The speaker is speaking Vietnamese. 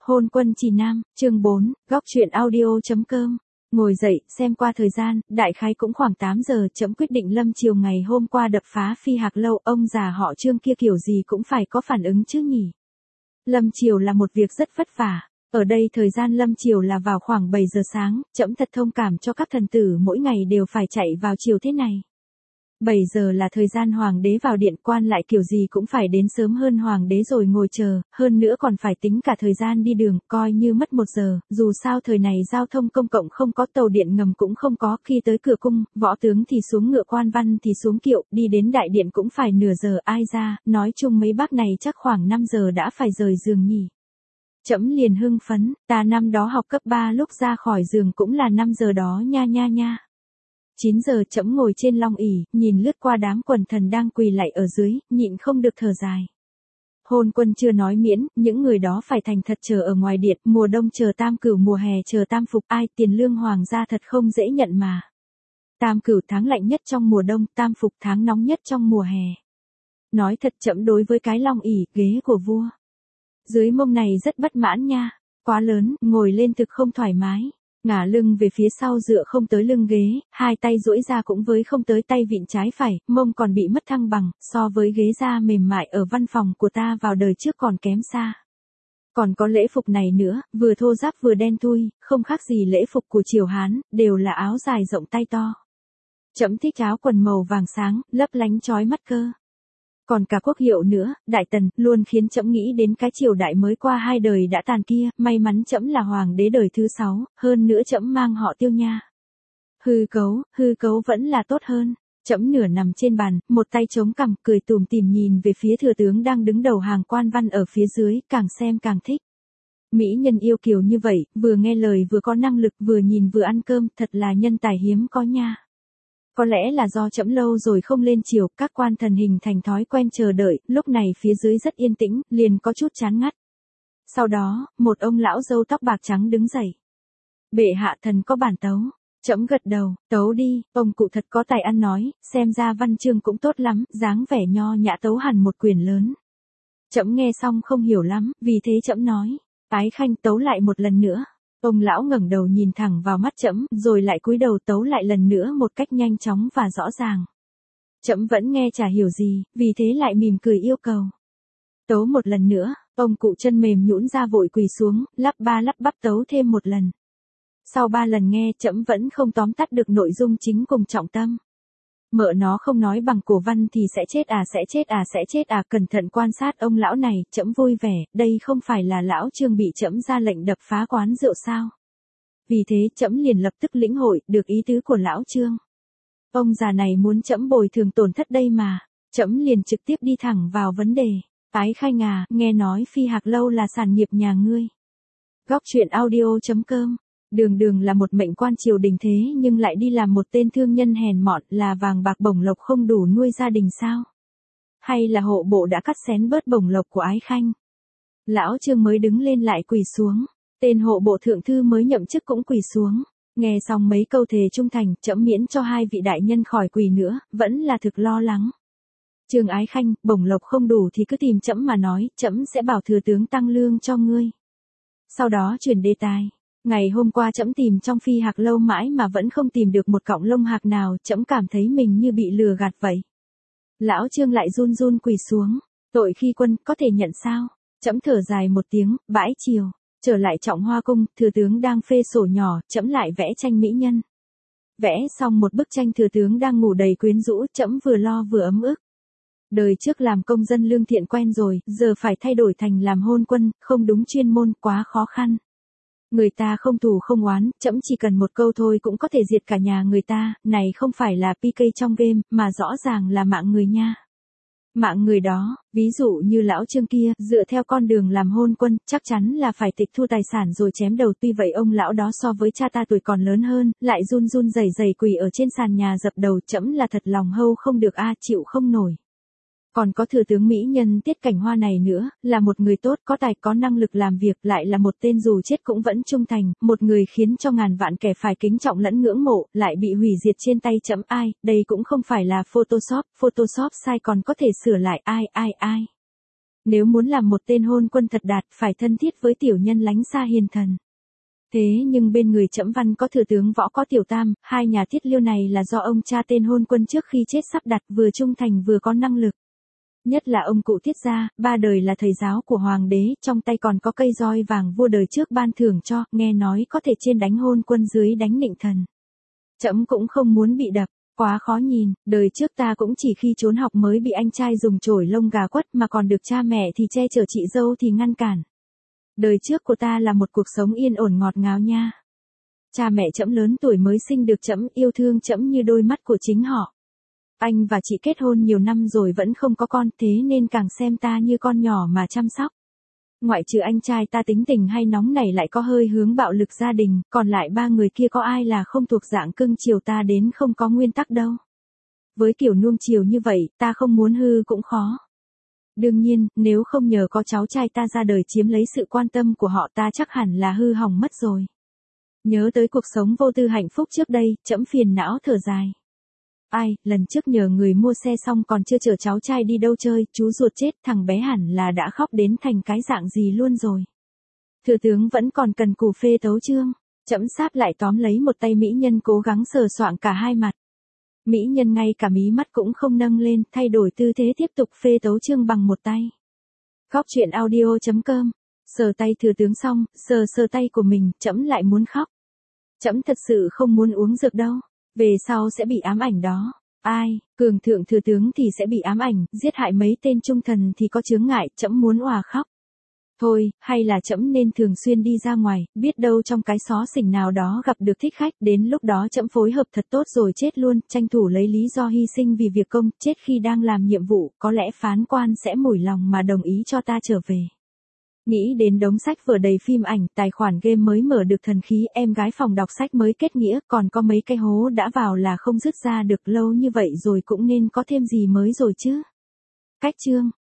Hôn quân chỉ nam, chương 4, góc truyện audio.com. Ngồi dậy, xem qua thời gian, đại khái cũng khoảng 8 giờ, trẫm quyết định lâm chiều ngày hôm qua đập phá Phi Hạc Lâu, ông già họ Trương kia kiểu gì cũng phải có phản ứng chứ nhỉ. Lâm chiều là một việc rất vất vả. Ở đây thời gian lâm chiều là vào khoảng 7 giờ sáng, trẫm thật thông cảm cho các thần tử mỗi ngày đều phải chạy vào chiều thế này. 7 giờ là thời gian hoàng đế vào điện, quan lại kiểu gì cũng phải đến sớm hơn hoàng đế rồi ngồi chờ, hơn nữa còn phải tính cả thời gian đi đường, coi như mất 1 giờ, dù sao thời này giao thông công cộng không có, tàu điện ngầm cũng không có, khi tới cửa cung, võ tướng thì xuống ngựa, quan văn thì xuống kiệu, đi đến đại điện cũng phải nửa giờ, ai ra, nói chung mấy bác này chắc khoảng 5 giờ đã phải rời giường nhỉ. Trẫm liền hưng phấn, ta năm đó học cấp 3 lúc ra khỏi giường cũng là 5 giờ đó nha nha nha. 9 giờ trẫm ngồi trên long ỷ, nhìn lướt qua đám quần thần đang quỳ lạy ở dưới, nhịn không được thở dài. Hôn quân chưa nói miễn, những người đó phải thành thật chờ ở ngoài điện, mùa đông chờ tam cửu, mùa hè chờ tam phục, ai, tiền lương hoàng gia thật không dễ nhận mà. Tam cửu tháng lạnh nhất trong mùa đông, tam phục tháng nóng nhất trong mùa hè. Nói thật trẫm đối với cái long ỷ, ghế của vua dưới mông này rất bất mãn nha, quá lớn, ngồi lên thực không thoải mái. Ngả lưng về phía sau dựa không tới lưng ghế, hai tay duỗi ra cũng với không tới tay vịn trái phải, mông còn bị mất thăng bằng, so với ghế da mềm mại ở văn phòng của ta vào đời trước còn kém xa. Còn có lễ phục này nữa, vừa thô ráp vừa đen thui, không khác gì lễ phục của triều Hán, đều là áo dài rộng tay to. Trẫm thích áo quần màu vàng sáng, lấp lánh chói mắt cơ. Còn cả quốc hiệu nữa, Đại Tần, luôn khiến trẫm nghĩ đến cái triều đại mới qua 2 đời đã tàn kia, may mắn trẫm là hoàng đế đời thứ 6, hơn nữa trẫm mang họ Tiêu nha. Hư cấu vẫn là tốt hơn. Trẫm nửa nằm trên bàn, một tay chống cằm, cười tủm tỉm nhìn về phía thừa tướng đang đứng đầu hàng quan văn ở phía dưới, càng xem càng thích. Mỹ nhân yêu kiều như vậy, vừa nghe lời vừa có năng lực, vừa nhìn vừa ăn cơm, thật là nhân tài hiếm có nha. Có lẽ là do trẫm lâu rồi không lên triều, các quan thần hình thành thói quen chờ đợi, lúc này phía dưới rất yên tĩnh, liền có chút chán ngắt. Sau đó, một ông lão râu tóc bạc trắng đứng dậy. Bệ hạ thần có bản tấu. Trẫm gật đầu, tấu đi, ông cụ thật có tài ăn nói, xem ra văn chương cũng tốt lắm, dáng vẻ nho nhã tấu hẳn một quyển lớn. Trẫm nghe xong không hiểu lắm, vì thế trẫm nói, Ái Khanh tấu lại một lần nữa. Ông lão ngẩng đầu nhìn thẳng vào mắt trẫm, rồi lại cúi đầu tấu lại lần nữa một cách nhanh chóng và rõ ràng. Trẫm vẫn nghe chả hiểu gì, vì thế lại mỉm cười yêu cầu. Tấu một lần nữa, ông cụ chân mềm nhũn ra vội quỳ xuống, lắp ba lắp bắp tấu thêm một lần. Sau 3 lần nghe trẫm vẫn không tóm tắt được nội dung chính cùng trọng tâm. Mợ nó không nói bằng cổ văn thì sẽ chết à, cẩn thận quan sát ông lão này, trẫm vui vẻ, đây không phải là lão Trương bị trẫm ra lệnh đập phá quán rượu sao? Vì thế trẫm liền lập tức lĩnh hội được ý tứ của lão Trương. Ông già này muốn trẫm bồi thường tổn thất đây mà, trẫm liền trực tiếp đi thẳng vào vấn đề. Ái Khanh à, nghe nói Phi Hạc Lâu là sản nghiệp nhà ngươi. Góc truyện audio.com. Đường là một mệnh quan triều đình thế nhưng lại đi làm một tên thương nhân hèn mọn, là vàng bạc bổng lộc không đủ nuôi gia đình sao? Hay là hộ bộ đã cắt xén bớt bổng lộc của Ái Khanh? Lão Trương mới đứng lên lại quỳ xuống, tên hộ bộ thượng thư mới nhậm chức cũng quỳ xuống. Nghe xong mấy câu thề trung thành, trẫm miễn cho 2 vị đại nhân khỏi quỳ nữa, vẫn là thực lo lắng. Trương Ái Khanh, bổng lộc không đủ thì cứ tìm trẫm mà nói, trẫm sẽ bảo thừa tướng tăng lương cho ngươi. Sau đó chuyển đề tài. Ngày hôm qua trẫm tìm trong Phi Hạc Lâu mãi mà vẫn không tìm được một cọng lông hạc nào, trẫm cảm thấy mình như bị lừa gạt vậy. Lão Trương lại run run quỳ xuống, tội khi quân, có thể nhận sao? Trẫm thở dài một tiếng, bãi chiều, trở lại Trọng Hoa cung, thừa tướng đang phê sổ nhỏ, trẫm lại vẽ tranh mỹ nhân. Vẽ xong một bức tranh thừa tướng đang ngủ đầy quyến rũ, trẫm vừa lo vừa ấm ức. Đời trước làm công dân lương thiện quen rồi, giờ phải thay đổi thành làm hôn quân, không đúng chuyên môn, quá khó khăn. Người ta không thù không oán, trẫm chỉ cần một câu thôi cũng có thể diệt cả nhà người ta, này không phải là PK trong game, mà rõ ràng là mạng người nha. Mạng người đó, ví dụ như lão Trương kia, dựa theo con đường làm hôn quân, chắc chắn là phải tịch thu tài sản rồi chém đầu. Tuy vậy ông lão đó so với cha ta tuổi còn lớn hơn, lại run run rẩy rẩy quỳ ở trên sàn nhà dập đầu, trẫm là thật lòng hâu không được a, chịu không nổi. Còn có thừa tướng mỹ nhân Tiết Cảnh Hoa này nữa, là một người tốt, có tài có năng lực làm việc, lại là một tên dù chết cũng vẫn trung thành, một người khiến cho ngàn vạn kẻ phải kính trọng lẫn ngưỡng mộ, lại bị hủy diệt trên tay trẫm. Ai, đây cũng không phải là Photoshop sai còn có thể sửa lại, ai. Nếu muốn làm một tên hôn quân thật đạt, phải thân thiết với tiểu nhân lánh xa hiền thần. Thế nhưng bên người Trẫm Văn có thừa tướng Võ có Tiểu Tam, hai nhà Tiết Liêu này là do ông cha tên hôn quân trước khi chết sắp đặt, vừa trung thành vừa có năng lực. Nhất là ông cụ Tiết gia, ba đời là thầy giáo của hoàng đế, trong tay còn có cây roi vàng vua đời trước ban thưởng cho, nghe nói có thể trên đánh hôn quân dưới đánh nịnh thần. Trẫm cũng không muốn bị đập, quá khó nhìn, đời trước ta cũng chỉ khi trốn học mới bị anh trai dùng chổi lông gà quất, mà còn được cha mẹ thì che chở, chị dâu thì ngăn cản. Đời trước của ta là một cuộc sống yên ổn ngọt ngào nha. Cha mẹ Trẫm lớn tuổi mới sinh được Trẫm, yêu thương Trẫm như đôi mắt của chính họ. Anh và chị kết hôn nhiều năm rồi vẫn không có con, thế nên càng xem ta như con nhỏ mà chăm sóc. Ngoại trừ anh trai ta tính tình hay nóng nảy lại có hơi hướng bạo lực gia đình, còn lại ba người kia có ai là không thuộc dạng cưng chiều ta đến không có nguyên tắc đâu. Với kiểu nuông chiều như vậy, ta không muốn hư cũng khó. Đương nhiên, nếu không nhờ có cháu trai ta ra đời chiếm lấy sự quan tâm của họ, ta chắc hẳn là hư hỏng mất rồi. Nhớ tới cuộc sống vô tư hạnh phúc trước đây, Trẫm phiền não thở dài. Ai, lần trước nhờ người mua xe xong còn chưa chở cháu trai đi đâu chơi, chú ruột chết, thằng bé hẳn là đã khóc đến thành cái dạng gì luôn rồi. Thừa tướng vẫn còn cần cù phê tấu chương. Trẫm sáp lại tóm lấy một tay mỹ nhân cố gắng sờ soạng cả hai mặt. Mỹ nhân ngay cả mí mắt cũng không nâng lên, thay đổi tư thế tiếp tục phê tấu chương bằng một tay. Góc truyện audio.com. Sờ tay thừa tướng xong, sờ tay của mình, Trẫm lại muốn khóc. Trẫm thật sự không muốn uống dược đâu. Về sau sẽ bị ám ảnh đó. Ai, cường thượng thừa tướng thì sẽ bị ám ảnh, giết hại mấy tên trung thần thì có chướng ngại, Trẫm muốn òa khóc. Thôi, hay là Trẫm nên thường xuyên đi ra ngoài, biết đâu trong cái xó xỉnh nào đó gặp được thích khách, đến lúc đó Trẫm phối hợp thật tốt rồi chết luôn, tranh thủ lấy lý do hy sinh vì việc công, chết khi đang làm nhiệm vụ, có lẽ phán quan sẽ mủi lòng mà đồng ý cho ta trở về. Nghĩ đến đống sách vở đầy phim ảnh, tài khoản game mới mở được thần khí, em gái phòng đọc sách mới kết nghĩa, còn có mấy cái hố đã vào là không dứt ra được, lâu như vậy rồi cũng nên có thêm gì mới rồi chứ. Cách chương